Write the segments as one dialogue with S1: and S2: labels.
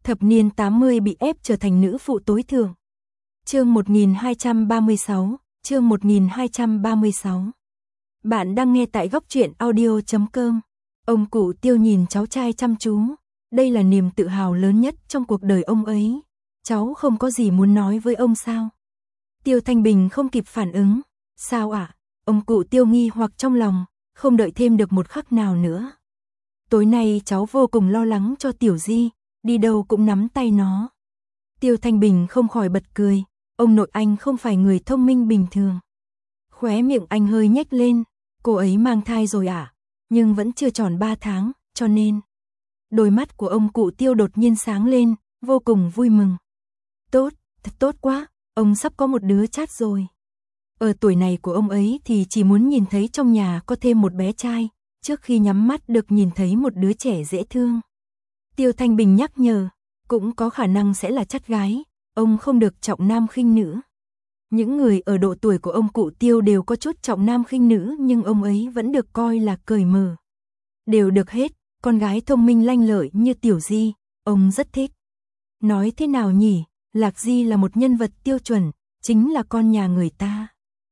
S1: Thập niên 80 bị ép trở thành nữ phụ tối thượng. Chương 1236, chương 1236. Bạn đang nghe tại góc truyện audio.com. Ông cụ Tiêu nhìn cháu trai chăm chú, đây là niềm tự hào lớn nhất trong cuộc đời ông ấy. Cháu không có gì muốn nói với ông sao? Tiêu Thanh Bình không kịp phản ứng. Sao ạ? Ông cụ Tiêu nghi hoặc trong lòng, không đợi thêm được một khắc nào nữa. Tối nay cháu vô cùng lo lắng cho Tiểu Di, đi đâu cũng nắm tay nó. Tiêu Thanh Bình không khỏi bật cười, ông nội anh không phải người thông minh bình thường. Khóe miệng anh hơi nhếch lên, cô ấy mang thai rồi à? Nhưng vẫn chưa tròn 3 tháng, cho nên. Đôi mắt của ông cụ Tiêu đột nhiên sáng lên, vô cùng vui mừng. Tốt, thật tốt quá, ông sắp có một đứa chát rồi. Ở tuổi này của ông ấy thì chỉ muốn nhìn thấy trong nhà có thêm một bé trai, trước khi nhắm mắt được nhìn thấy một đứa trẻ dễ thương. Tiêu Thanh Bình nhắc nhở, cũng có khả năng sẽ là chắt gái, ông không được trọng nam khinh nữ. Những người ở độ tuổi của ông cụ Tiêu đều có chút trọng nam khinh nữ nhưng ông ấy vẫn được coi là cởi mở. Đều được hết, con gái thông minh lanh lợi như Tiểu Di, ông rất thích. Nói thế nào nhỉ, Lạc Di là một nhân vật tiêu chuẩn, chính là con nhà người ta.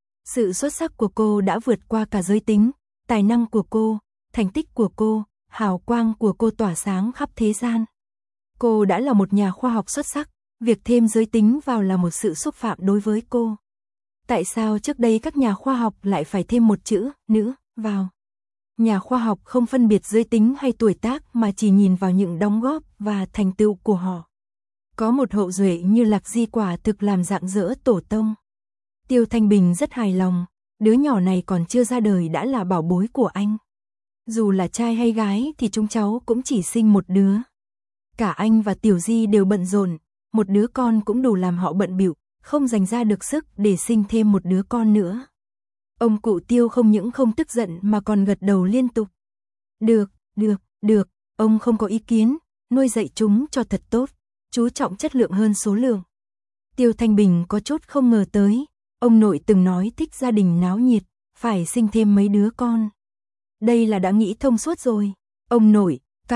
S1: Sự xuất sắc của cô đã vượt qua cả giới tính, tài năng của cô, thành tích của cô, hào quang của cô tỏa sáng khắp thế gian. Cô đã là một nhà khoa học xuất sắc, việc thêm giới tính vào là một sự xúc phạm đối với cô. Tại sao trước đây các nhà khoa học lại phải thêm một chữ nữ vào? Nhà khoa học không phân biệt giới tính hay tuổi tác mà chỉ nhìn vào những đóng góp và thành tựu của họ. Có một hậu duệ như Lạc Di quả thực làm rạng rỡ tổ tông. Tiêu Thanh Bình rất hài lòng, đứa nhỏ này còn chưa ra đời đã là bảo bối của anh. Dù là trai hay gái thì chúng cháu cũng chỉ sinh một đứa. Cả anh và Tiểu Di đều bận rộn, một đứa con cũng đủ làm họ bận bịu, không dành ra được sức để sinh thêm một đứa con nữa. Ông cụ Tiêu không những không tức giận mà còn gật đầu liên tục. Được, ông không có ý kiến, nuôi dạy chúng cho thật tốt, chú trọng chất lượng hơn số lượng. Tiêu Thanh Bình có chút không ngờ tới, ông nội từng nói thích gia đình náo nhiệt, phải sinh thêm mấy đứa con. Đây là đã nghĩ thông suốt rồi. Ông nội,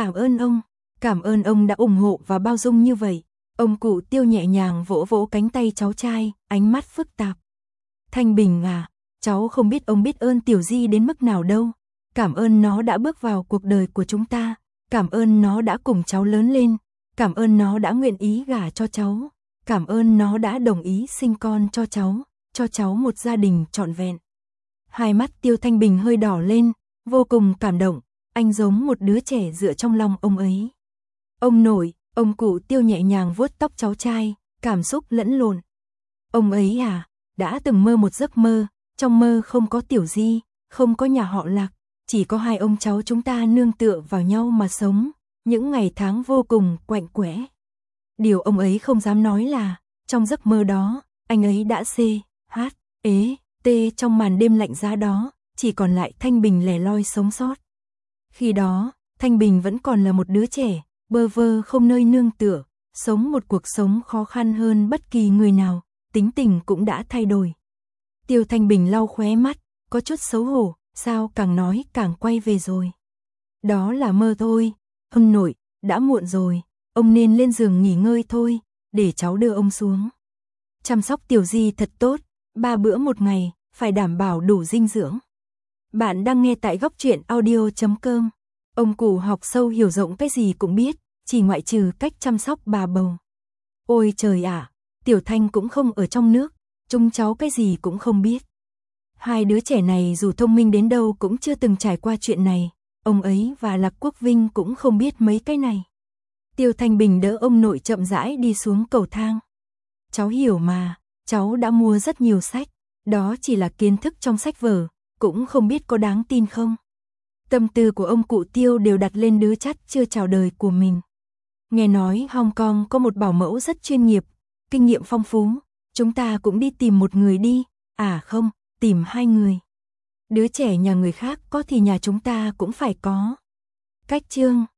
S1: cảm ơn ông đã ủng hộ và bao dung như vậy. Ông cụ Tiêu nhẹ nhàng vỗ vỗ cánh tay cháu trai, ánh mắt phức tạp. Thanh Bình à, cháu không biết ông biết ơn Tiểu Di đến mức nào đâu. Cảm ơn nó đã bước vào cuộc đời của chúng ta, cảm ơn nó đã cùng cháu lớn lên, cảm ơn nó đã nguyện ý gả cho cháu, cảm ơn nó đã đồng ý sinh con cho cháu một gia đình trọn vẹn. Hai mắt Tiêu Thanh Bình hơi đỏ lên, vô cùng cảm động, anh giống một đứa trẻ dựa trong lòng ông ấy. Ông nội, ông cụ Tiêu nhẹ nhàng vuốt tóc cháu trai, cảm xúc lẫn lộn. Ông ấy à, đã từng mơ một giấc mơ, trong mơ không có Tiểu Di, không có nhà họ Lạc, chỉ có hai ông cháu chúng ta nương tựa vào nhau mà sống, những ngày tháng vô cùng quạnh quẽ. Điều ông ấy không dám nói là, trong giấc mơ đó, anh ấy đã trong màn đêm lạnh giá đó, chỉ còn lại Thanh Bình lẻ loi sống sót. Khi đó, Thanh Bình vẫn còn là một đứa trẻ, bơ vơ không nơi nương tựa, sống một cuộc sống khó khăn hơn bất kỳ người nào, tính tình cũng đã thay đổi. Tiêu Thanh Bình lau khóe mắt, có chút xấu hổ, sao càng nói càng quay về rồi. Đó là mơ thôi, ông nội, đã muộn rồi, ông nên lên giường nghỉ ngơi thôi, để cháu đưa ông xuống. Chăm sóc Tiểu Di thật tốt, 3 bữa một ngày, phải đảm bảo đủ dinh dưỡng. Bạn đang nghe tại góc truyện audio.com. Ông cụ học sâu hiểu rộng cái gì cũng biết, chỉ ngoại trừ cách chăm sóc bà bầu. Ôi trời ạ, Tiểu Thanh cũng không ở trong nước, chúng cháu cái gì cũng không biết. Hai đứa trẻ này dù thông minh đến đâu cũng chưa từng trải qua chuyện này, ông ấy và Lạc Quốc Vinh cũng không biết mấy cái này. Tiêu Thanh Bình đỡ ông nội chậm rãi đi xuống cầu thang. Cháu hiểu mà, cháu đã mua rất nhiều sách, đó chỉ là kiến thức trong sách vở, cũng không biết có đáng tin không. Tâm tư của ông cụ Tiêu đều đặt lên đứa chắt chưa chào đời của mình. Nghe nói Hong Kong có một bảo mẫu rất chuyên nghiệp, kinh nghiệm phong phú, chúng ta cũng đi tìm một người đi, à không, tìm 2 người. Đứa trẻ nhà người khác có thì nhà chúng ta cũng phải có. Cách chương